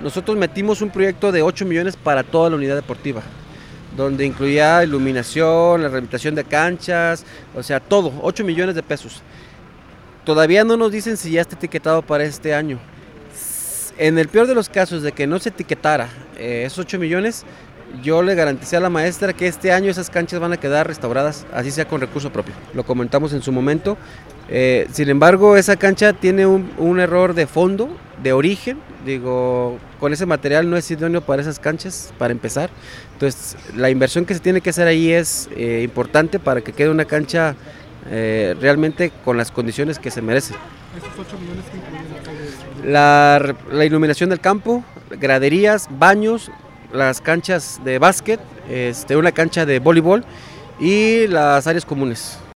nosotros metimos un proyecto de 8 millones para toda la unidad deportiva, donde incluía iluminación, la rehabilitación de canchas, o sea, todo, 8 millones de pesos. Todavía no nos dicen si ya está etiquetado para este año. En el peor de los casos de que no se etiquetara esos 8 millones, yo le garanticé a la maestra que este año esas canchas van a quedar restauradas, así sea con recurso propio. Lo comentamos en su momento. Sin embargo, esa cancha tiene un error de fondo, de origen. Digo, con ese material no es idóneo para esas canchas, para empezar. Entonces, la inversión que se tiene que hacer ahí es importante para que quede una cancha realmente con las condiciones que se merece. ¿Estos 8 millones que incluyen? La iluminación del campo, graderías, baños, las canchas de básquet, una cancha de voleibol y las áreas comunes.